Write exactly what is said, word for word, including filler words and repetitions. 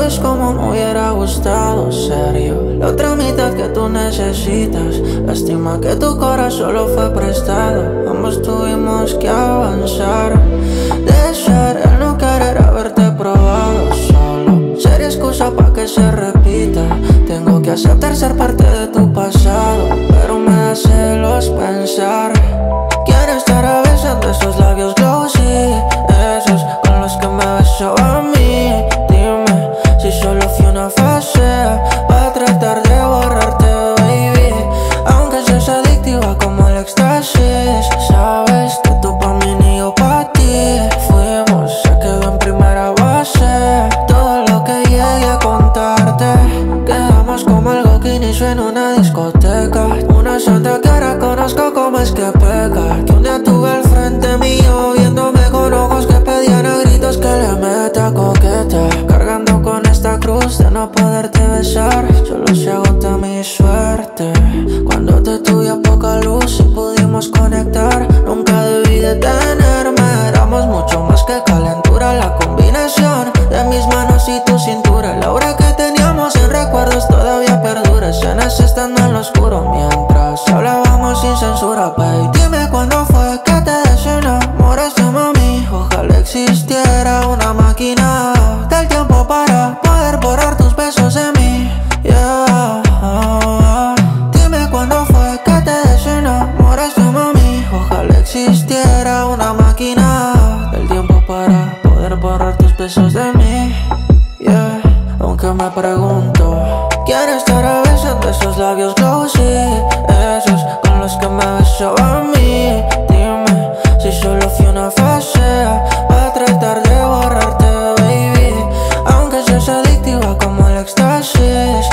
Sabes cómo me hubiera gustado serio la otra mitad que tú necesitas. Lástima que tu corazón solo fue prestado. Ambos tuvimos que avanzar. De ser el no querer haberte probado solo sería excusa pa' que se repita. Tengo que aceptar ser parte de tu pasado, pero me da celos pensar. Quiero estar a veces de esos labios glossy, esos con los que me besaba a mí. Dime si solo fui una fase pa' tratar de borrarte, baby. Aunque seas adictiva como el éxtasis, sabes que tú pa' mí ni yo pa' ti. Fuimos, se quedó en primera base todo lo que llegué a contarte. Quedamos como algo que inició en una discoteca, una santa que ahora conozco como es que peca. Que un día tuve al frente mío viéndome con ojos que pedían a gritos que le meta coqueta. Cargando con esta cruz de no poderte besar, solo se agota mi suerte. Cuando te tuve a poca luz y pudimos conectar, nunca debí detenerme. Éramos mucho más que calentura, la combinación de mis manos y tu cintura. La aura que teníamos en recuerdos todavía perdura. Escenas estando en lo oscuro mientras hablábamos sin censura, baby. Dime cuándo fue que te desenamoraste, mami. Ojalá existiera una máquina del tiempo para poder borrar tus besos de mí, yeah. Dime cuándo fue que te desenamoraste, mami. Ojalá existiera una máquina del tiempo para poder borrar tus besos de mí, yeah. Aunque me pregunto, quiero estar a veces de esos labios glossy, esos con los que me besaba a mí. Dime si solo fui una fase para tratar de borrarte, baby. Aunque seas adictiva como el éxtasis,